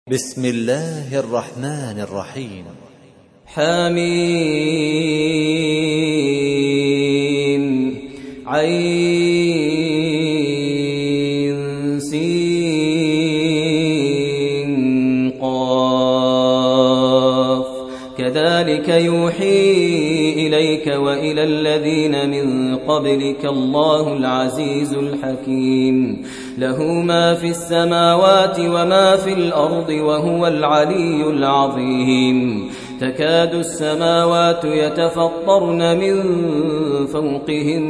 بسم الله الرحمن الرحيم. حميم عين سين قاف كذلك يوحي إليك وإلى الذين من قبلك الله العزيز الحكيم له ما في السماوات وما في الأرض وهو العلي العظيم تكاد السماوات يتفطرن من فوقهن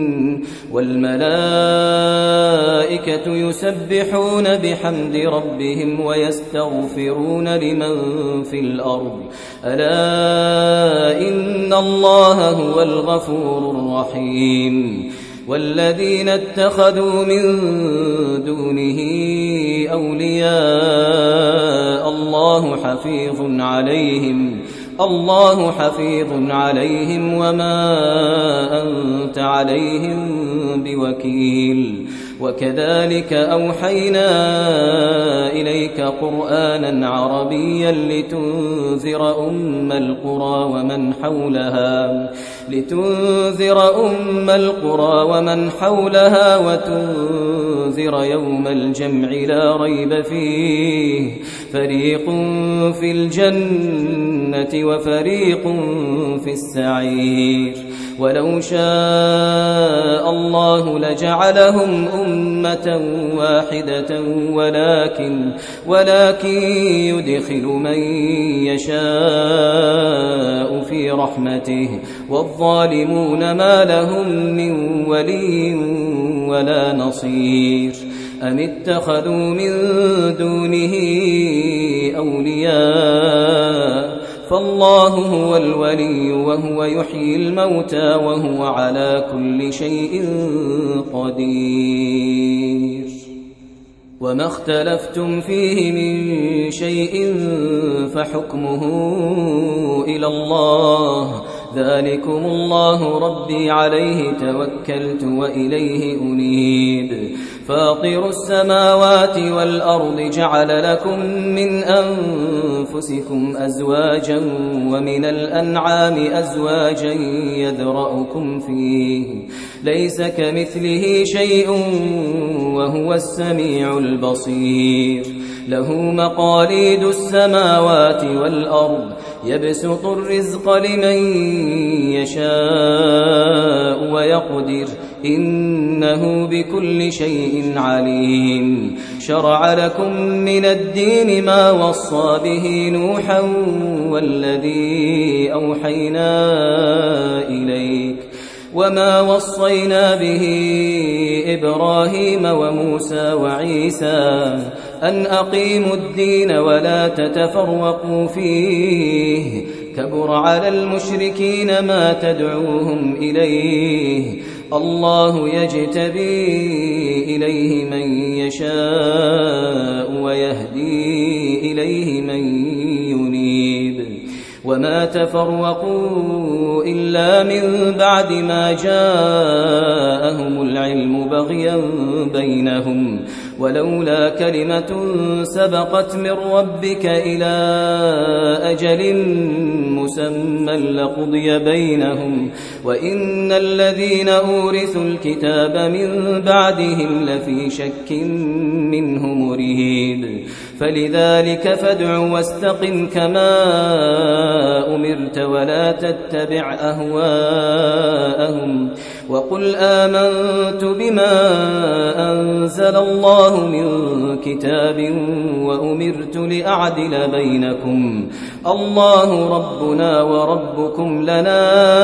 والملائكة يسبحون بحمد ربهم ويستغفرون لمن في الأرض ألا إن الله هو الغفور الرحيم والذين اتخذوا من دونه أولياء الله حفيظ عليهم وما أنت عليهم بوكيل وكذلك أوحينا إليك قرآنا عربيا لتنذر أم القرى ومن حولها وتنذر يوم الجمع لا ريب فيه فريق في الجنة وفريق في السعير ولو شاء الله لجعلهم أمة واحدة ولكن يدخل من يشاء في رحمته والظالمون ما لهم من ولي ولا نصير أم اتخذوا من دونه أولياء فالله هو الولي وهو يحيي الموتى وهو على كل شيء قدير وما اختلفتم فيه من شيء فحكمه إلى الله ذلكم الله ربي عليه توكلت وإليه أنيب فاطر السماوات والأرض جعل لكم من أنفسكم أزواجا ومن الأنعام أزواجا يذرأكم فيه ليس كمثله شيء وهو السميع البصير له مقاليد السماوات والأرض يبسط الرزق لمن يشاء ويقدر إنه بكل شيء عليم شرع لكم من الدين ما وصى به نوحا والذي أوحينا إليك وما وصينا به إبراهيم وموسى وعيسى أن أقيموا الدين ولا تتفرقوا فيه كبر على المشركين ما تدعوهم إليه الله يجتبي إليه من يشاء ويهدي إليه من ينيب وما تفرقوا إلا من بعد ما جاءهم العلم بغيا بينهم ولولا كلمة سبقت من ربك إلى أجل مسمى لقضي بينهم وإن الذين أورثوا الكتاب من بعدهم لفي شك منه مريب فلذلك فادع واستقم كما أمرت ولا تتبع أهواءهم وقل آمنت بما أنزل الله من كتاب وأمرت لأعدل بينكم الله ربنا وربكم لنا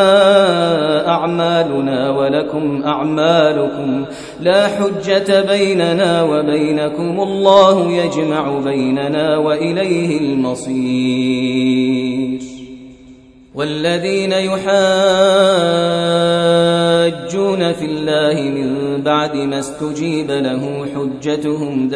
أعمالنا ولكم أعمالكم لا حجة بيننا وبينكم الله يجمع بيننا وإليه المصير والذين يحاجون في الله من بعد ما استجيب له حجتهم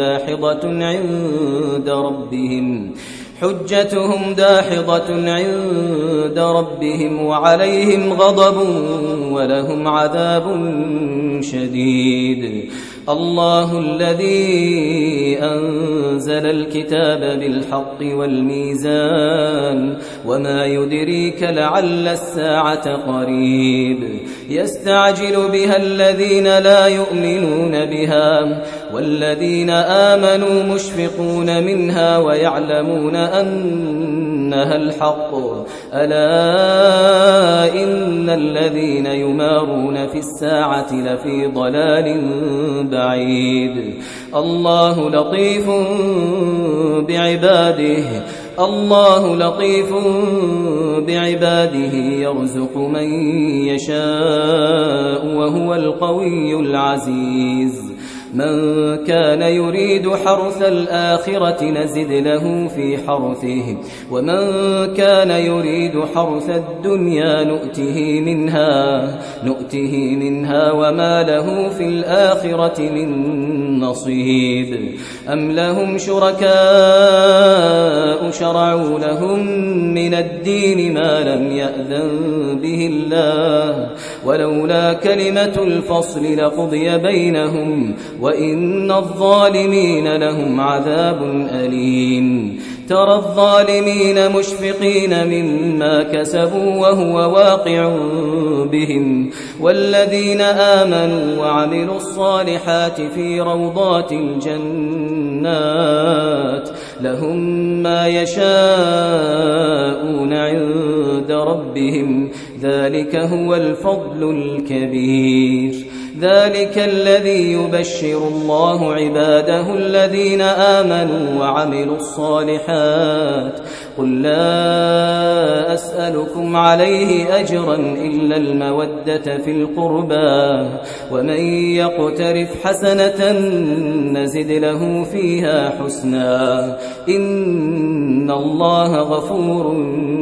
داحضة عند ربهم وعليهم غضب ولهم عذاب شديد الله الذي أنزل الكتاب بالحق والميزان وما يدريك لعل الساعة قريب يستعجل بها الذين لا يؤمنون بها والذين آمنوا مشفقون منها ويعلمون أنها الحق ألا إن الذين يمارون في الساعة لفي ضلال بعيد الله لطيف بعباده يرزق من يشاء وهو القوي العزيز من كان يريد حرث الآخرة نزد له في حرثه ومن كان يريد حرث الدنيا نؤته منها وما له في الآخرة من نصيب أم لهم شركاء شرعوا لهم من الدين ما لم يأذن به الله ولولا كلمة الفصل لقضي بينهم وإن الظالمين لهم عذاب أليم ترى الظالمين مشفقين مما كسبوا وهو واقع بهم والذين آمنوا وعملوا الصالحات في روضات الجنات لهم ما يشاءون عند ربهم ذلك هو الفضل الكبير ذلك الذي يبشر الله عباده الذين آمنوا وعملوا الصالحات قل لا أسألكم عليه أجرا إلا المودة في القربى ومن يقترف حسنة نزد له فيها حسنا إن الله غفور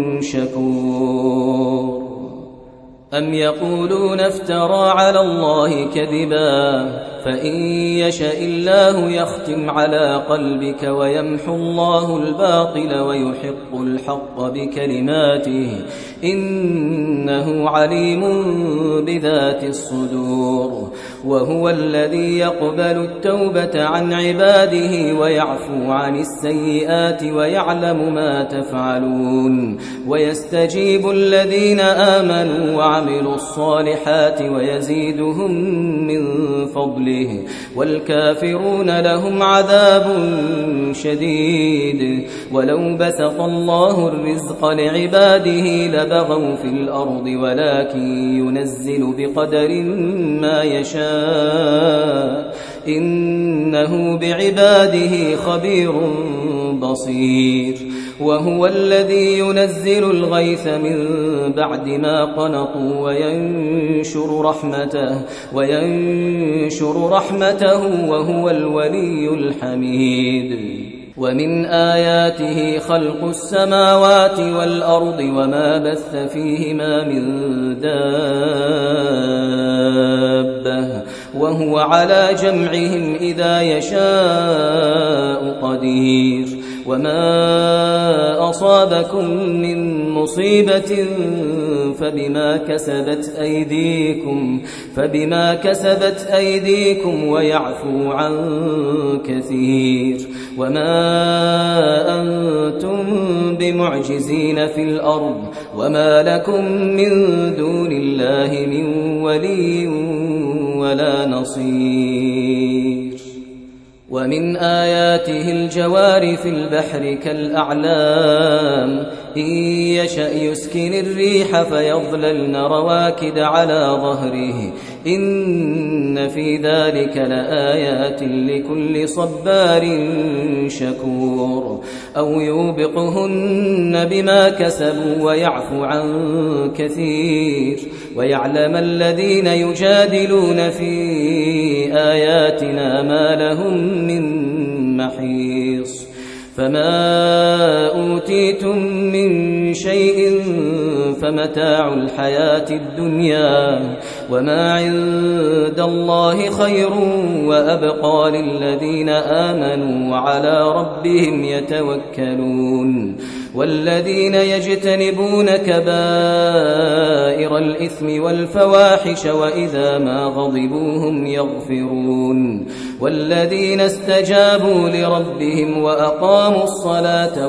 شكور أم يقولون افترى على الله كذبا فإن يشاء الله يختم على قلبك ويمحو الله الباطل ويحق الحق بكلماته إنه عليم بذات الصدور وهو الذي يقبل التوبة عن عباده ويعفو عن السيئات ويعلم ما تفعلون ويستجيب الذين آمنوا وعملوا الصالحات ويزيدهم من فضله والكافرون لهم عذاب شديد ولو بسط الله الرزق لعباده لبغوا في الأرض ولكن ينزل بقدر ما يشاء إنه بعباده خبير بصير وهو الذي ينزل الغيث من بعد ما قنطوا وينشر رحمته وهو الولي الحميد ومن آياته خلق السماوات والأرض وما بث فيهما من دابة وهو على جمعهم إذا يشاء قدير وما أصابكم من مصيبة فبما كسبت أيديكم ويعفو عن كثير وما أنتم بمعجزين في الأرض وما لكم من دون الله من ولي ولا نصير ومن آياته الجوار في البحر كالأعلام إن يشأ يسكن الريح فيظللن رواكد على ظهره إن في ذلك لآيات لكل صبار شكور أو يوبقهن بما كسبوا ويعفو عن كثير ويعلم الذين يجادلون في آياتنا ما لهم من محيص فما أوتيتم من شيء فمتاع الحياة الدنيا وما عند الله خير وأبقى للذين آمنوا وعلى ربهم يتوكلون والذين يجتنبون كبائر الإثم والفواحش وإذا ما غضبوا هم يغفرون والذين استجابوا لربهم وأقاموا الصلاة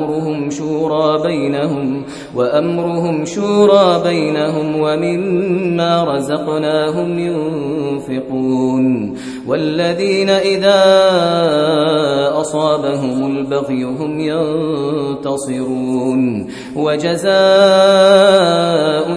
وأمرهم شورى بينهم ومما رزقناهم ينفقون والذين إذا أصابهم البغي هم ينتصرون وجزاء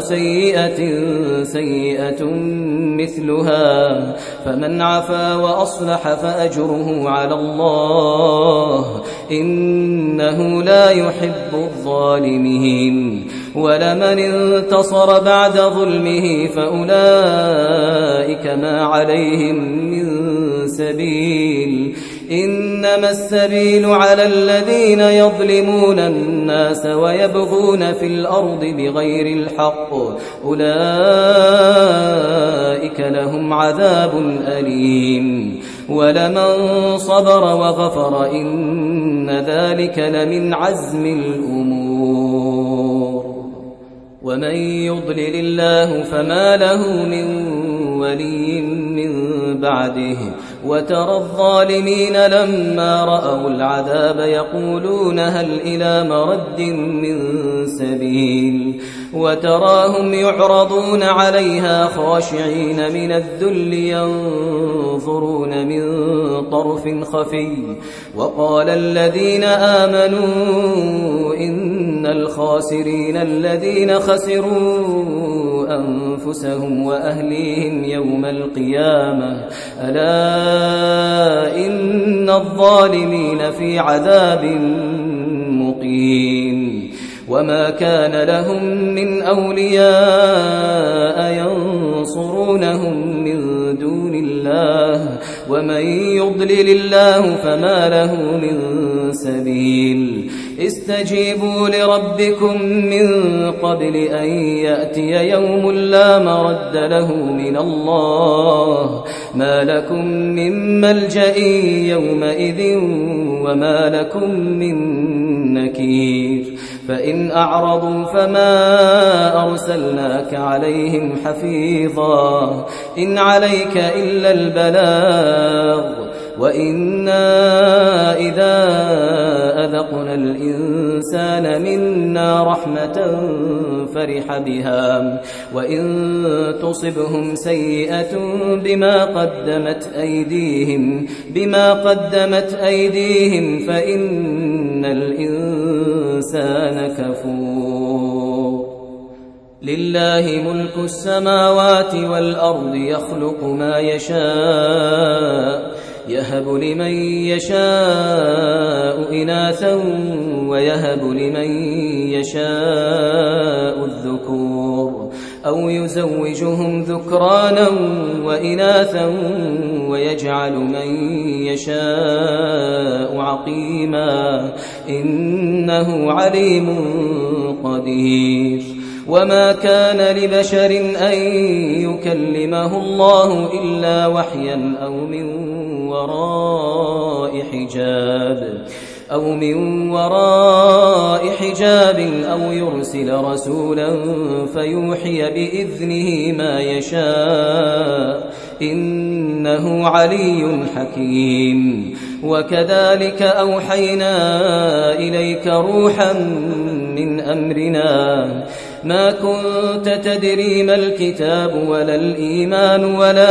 سيئة مثلها فمن عفا وأصلح فأجره على الله إنه لا يحب الظالمين ولمن انتصر بعد ظلمه فأولئك ما عليهم من سبيل إنما السبيل على الذين يظلمون الناس ويبغون في الأرض بغير الحق أولئك لهم عذاب أليم ولمن صبر وغفر إن ذلك لمن عزم الأمور ومن يضلل الله فما له من ولي من بعده وترى الظالمين لما رأوا العذاب يقولون هل إلى مرد من سبيل وتراهم يعرضون عليها خاشعين من الذل ينظرون من طرف خفي وقال الذين آمنوا إن الخاسرين الذين خسروا أنفسهم وأهليهم يوم القيامة ألا إن الظالمين في عذاب مقيم وما كان لهم من أولياء ينصرونهم من دون الله ومن يضلل الله فما له من سبيل استجيبوا لربكم من قبل أن يأتي يوم لا مرد له من الله ما لكم من ملجأ يومئذ وما لكم من نكير فإن أعرضوا فما أرسلناك عليهم حفيظا إن عليك إلا البلاغ وإنا إذا أذقنا الإنسان منا رحمة فرح بها وإن تصبهم سيئة بما قدمت أيديهم فإن الإنسان كفور لله ملك السماوات والأرض يخلق ما يشاء يهب لمن يشاء إناثا ويهب لمن يشاء الذكور أو يزوجهم ذكرانا وإناثا ويجعل من يشاء عقيما إنه عليم قدير وما كان لبشر أن يكلمه الله إلا وحيا أو من وراء حجاب أو يرسل رسولا فيوحي بإذنه ما يشاء إنه علي حكيم وكذلك أوحينا إليك روحا من أمرنا ما كنت تدري ما الكتاب ولا الإيمان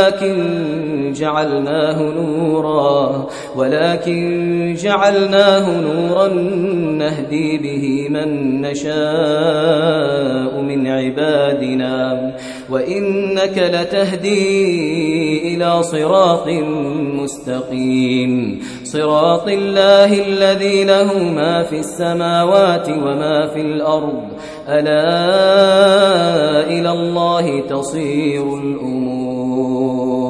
ولكن جعلناه نورا نهدي به من نشاء من عبادنا وإنك لتهدي إلى صراط مستقيم صراط الله الذي له ما في السماوات وما في الأرض ألا إلى الله تصير الأمور